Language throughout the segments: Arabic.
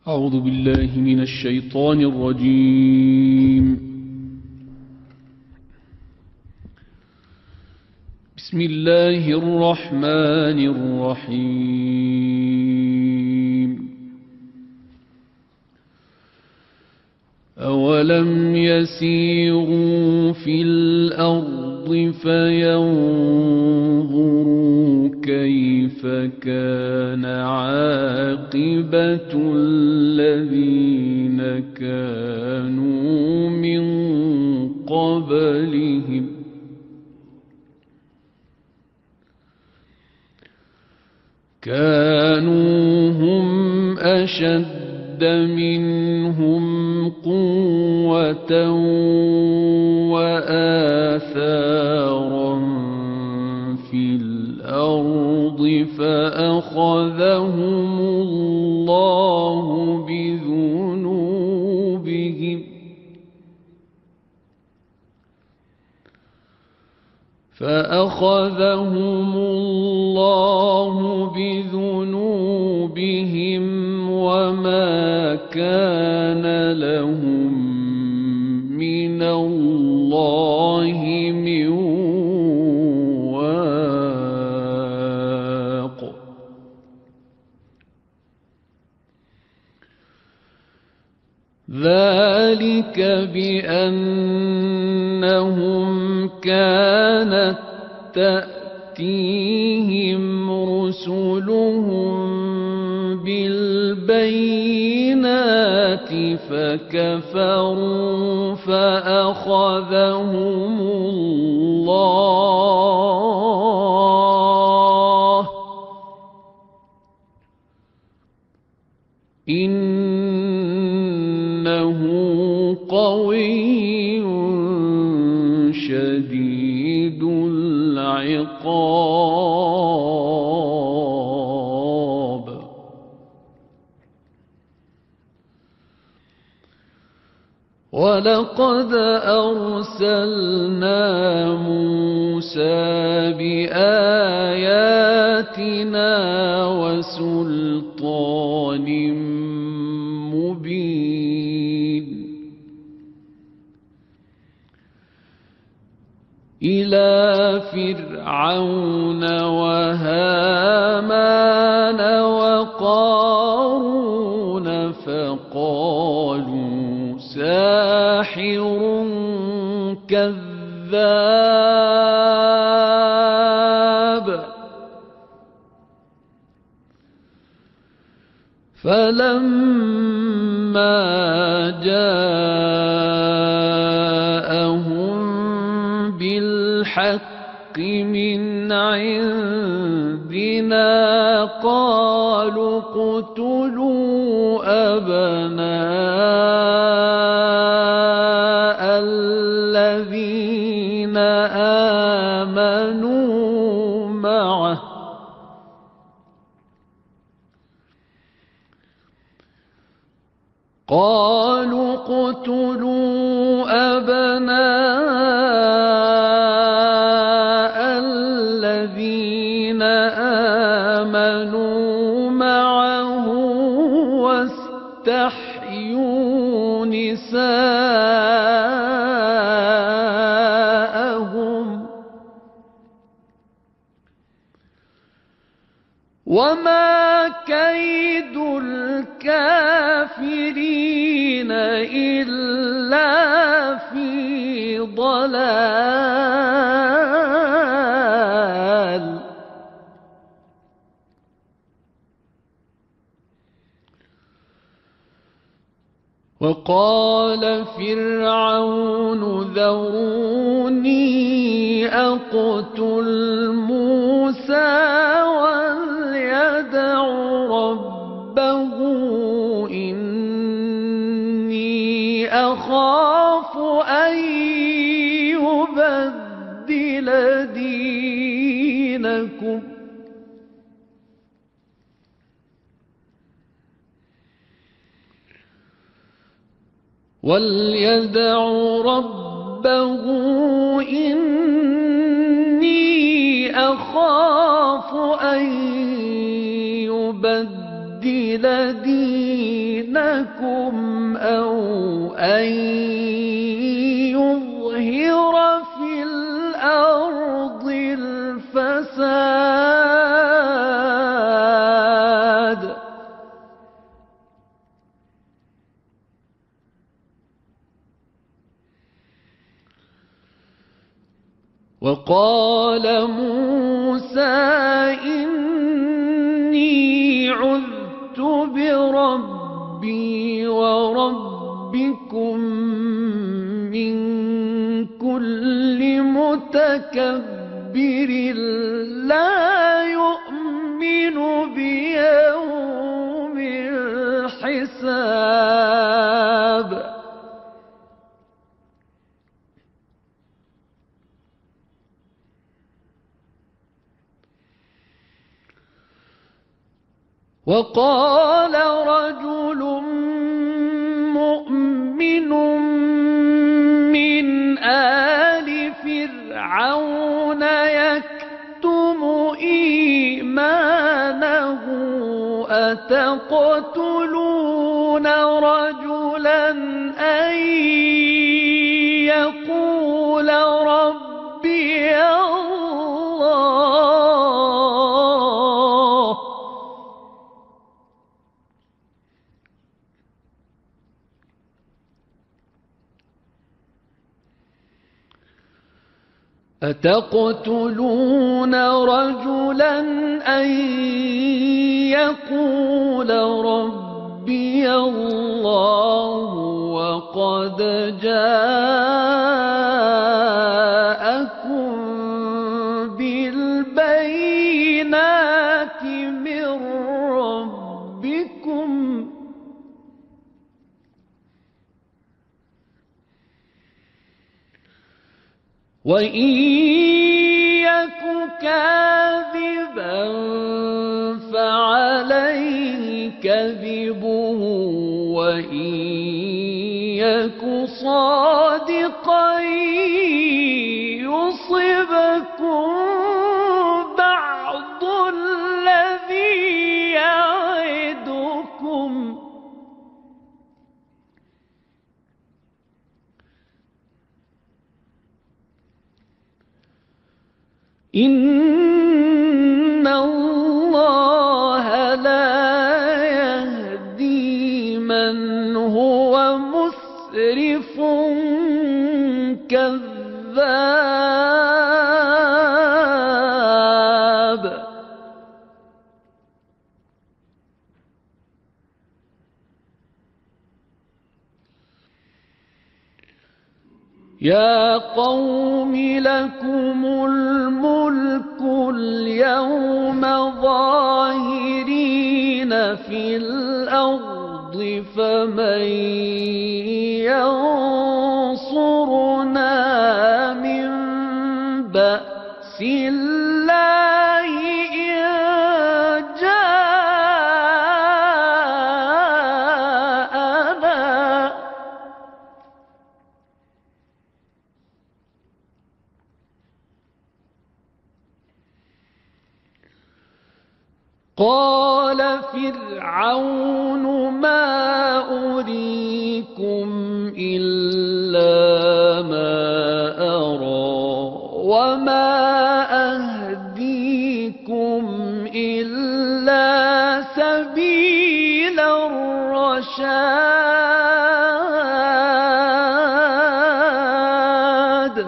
أعوذ بالله من الشيطان الرجيم. بسم الله الرحمن الرحيم. أولم يسيروا في الأرض فينظروا كيف كان عاقبة الذين كانوا من قبلهم كانوا هم أشد منهم قوة وآثارا في الأرض فأخذهم الله بذنوبهم وما كان لهم من الله من واق. ذلك بأنهم كانت تأتيهم رسلهم بالبينات فكفروا فأخذهم الله إنه قوي شديد العقاب. ولقد أرسلنا موسى بآياتنا وسلطان مبين إلى فرعون وهامان وقارون فقالوا ساحر كذاب. فلما جاءهم بالحق من عندنا قالوا اقتلوا أبناء الذين آمنوا معه واستحيوا نساءهم وما كيد الكافرين إلا في ضلال. وقال فرعون ذروني أقتل موسى وليدع ربه إني أخاف أن يبدل دينكم وليدع ربه إني أخاف أن يبدل يبدل دينكم أو أن يظهر في الأرض الفساد. وقال موسى إني عذت بربي وربكم من كل متكبر لا يؤمن بيوم الحساب. وقال رجل مؤمن من آل فرعون يكتم إيمانه أتقتلون رجلا أن يقول ربي الله أتقتلون رجلا أن يقول ربي الله وقد جاءكم بالبينات من ربكم وإن يك كاذبا فعليه كذبه وإن يك صادقا يصبكم بعض الذي يعدكم إن الله لا يهدي من هو مسرف كذاب. يا قوم لكم الملك اليوم ظاهرين في الأرض فمن ينصرنا من بأس الله إن جاءنا قال فرعون ما أريكم إلا ما أرى وما أهديكم إلا سبيل الرشاد.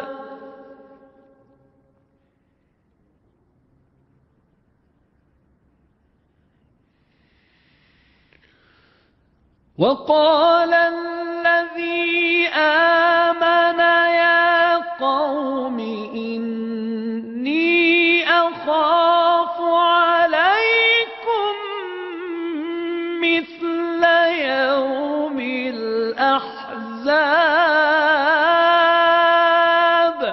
وقال الذي آمن يا قوم إني أخاف عليكم مثل يوم الأحزاب.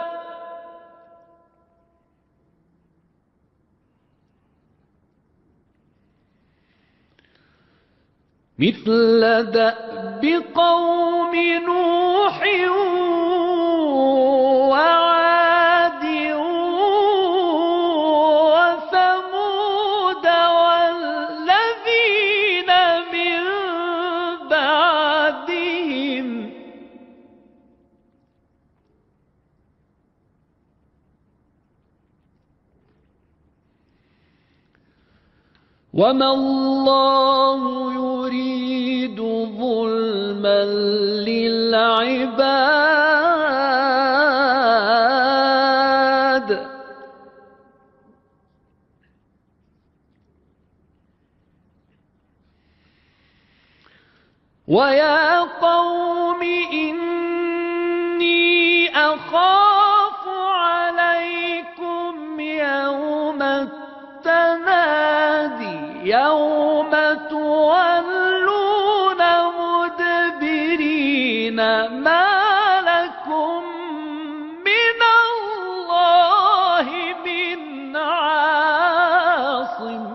مثل دأب قوم نوح وعاد وثمود والذين وما الله يريد ظلما للعباد ويا قوم إني أخاف عليكم يوم التنادي يوم تولون مدبرين ما لكم من الله من عاصم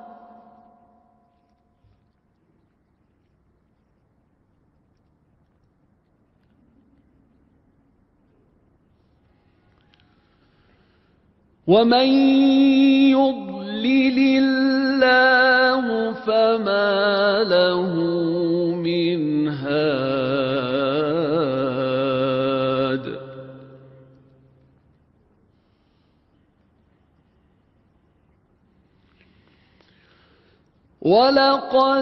ومن يضلل الله فما له من هاد ولقد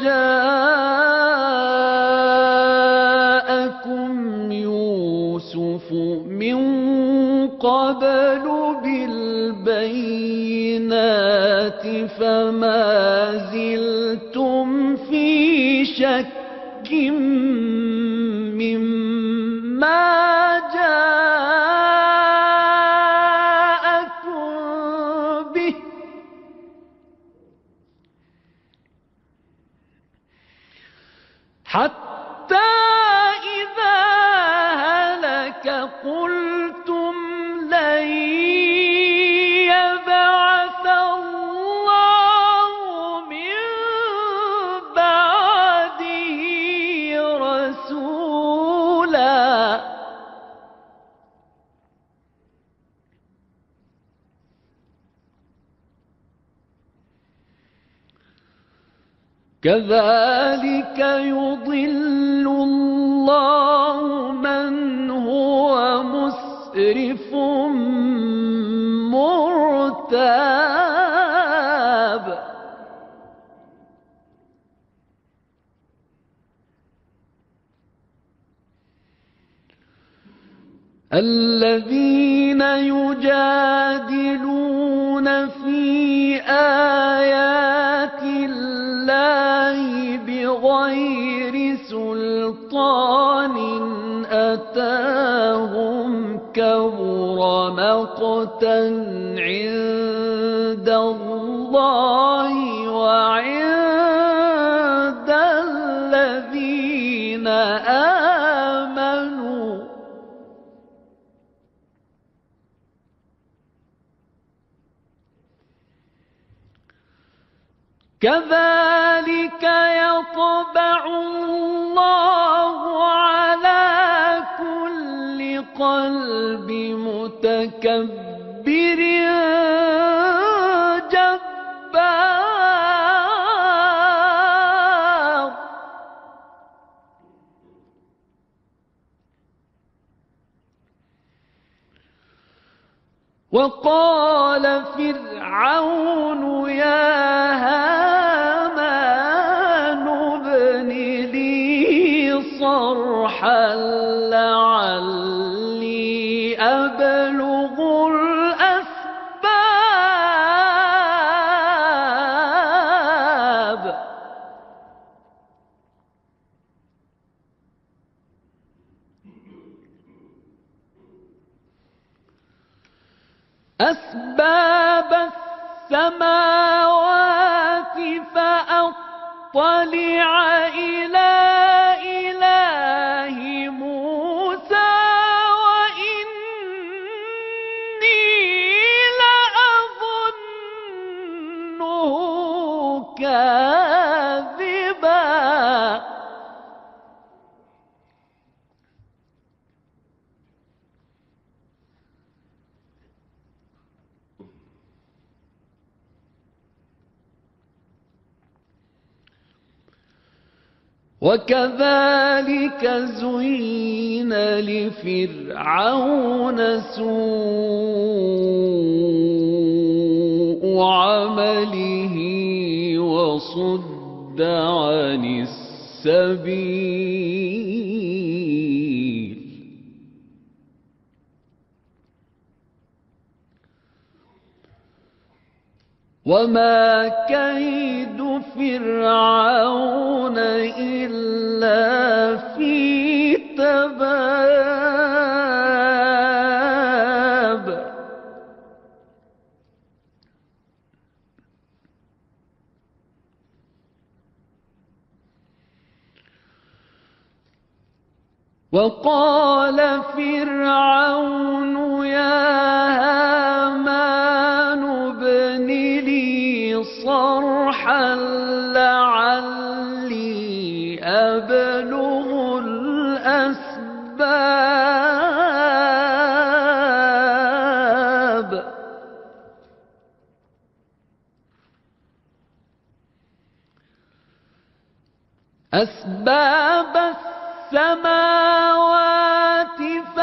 جاءكم يوسف من قبل بالبينات فما زلتم في شك مما جاءكم به حتى إذا هلك قلتم لن يبعث الله من بعده رسولا كذلك يضل الله من هو مسرف مرتاب الذين يجادلون في آيات الله بغير سلطان أتاهم كبر مقتا عند الله وعند الذين آمنوا كذلك يطبع الله على كل قلب متكبر جبار وقال فرعون يا هامان ابن لي صرحا لعلي أبلغ الأسباب أسباب السماوات فأطلع إلى إله موسى وإني لأظنه كاذبا وكذلك زين لفرعون سوء عمله وصد عن السبيل. وما كيد فرعون إلا في تباب. وقال فرعون يا هامان ابن لي صرحا لعلي أبلغ الأسباب. أسباب السماوات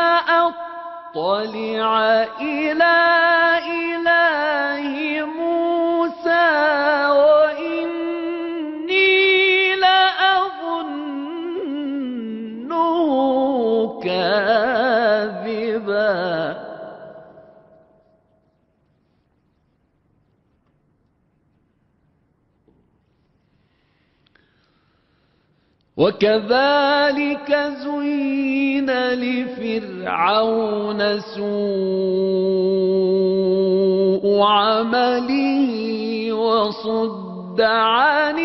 فأطلع إلى إله موسى وإني لأظنه كاذبا. وكذلك زين لفرعون سوء عمله وصد عن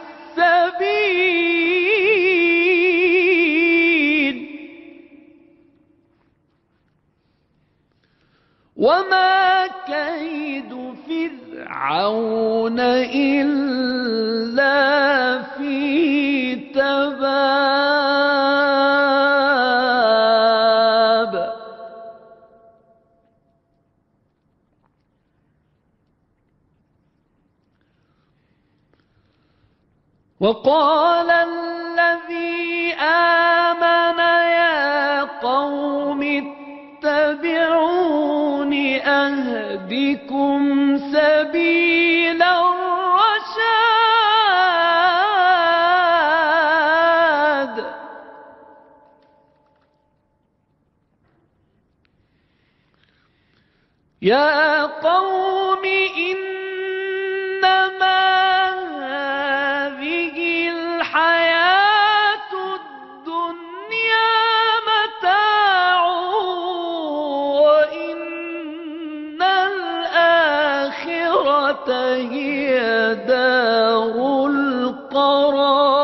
السبيل. وما كيد فرعون إلا في تباب. وقال الذي آمن يا قوم اتبعون أهدكم سبيل الرشاد. يا قوم إنما هذه الحياة الدنيا متاع وإن الآخرة هي دار القرار.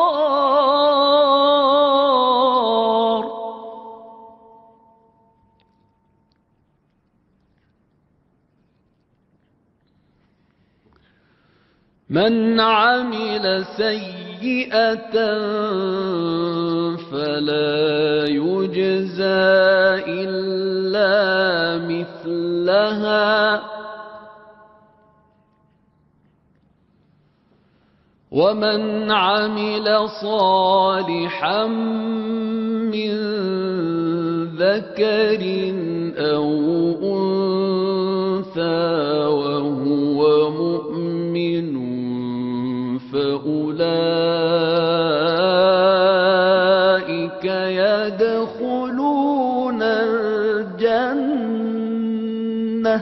من عمل سيئة فلا يجزى إلا مثلها ومن عمل صالحا من ذكر أو أنثى وهو مؤمن فأولئك يدخلون الجنة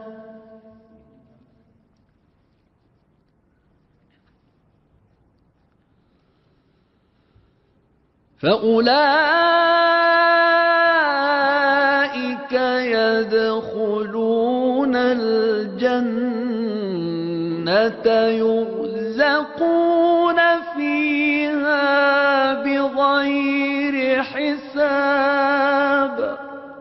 يرزقون فيها بغير حساب.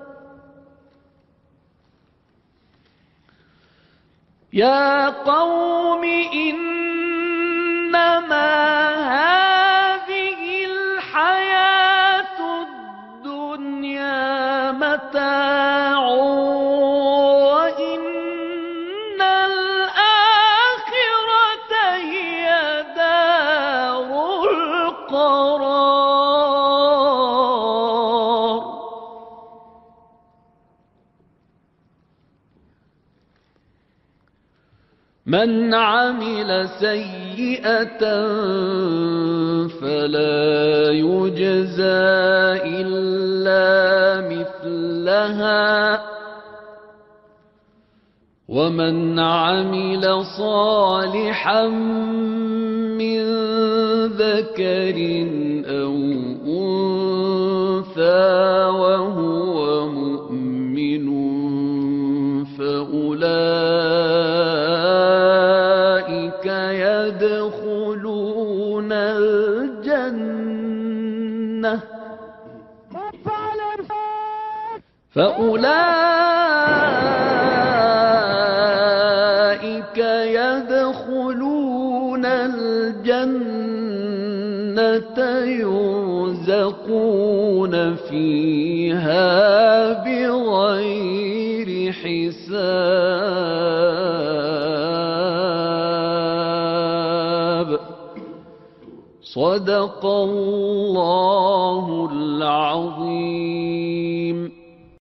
يا قوم إنما هذه الحياة الدنيا متاع وإن الآخرة هي دار القرار. من عمل سيئة فلا يجزى إلا مثلها ومن عمل صالحا من ذكر أو أنثى وهو مؤمن فأولئك يدخلون الجنة يرزقون فيها بغير حساب. صدق الله العظيم.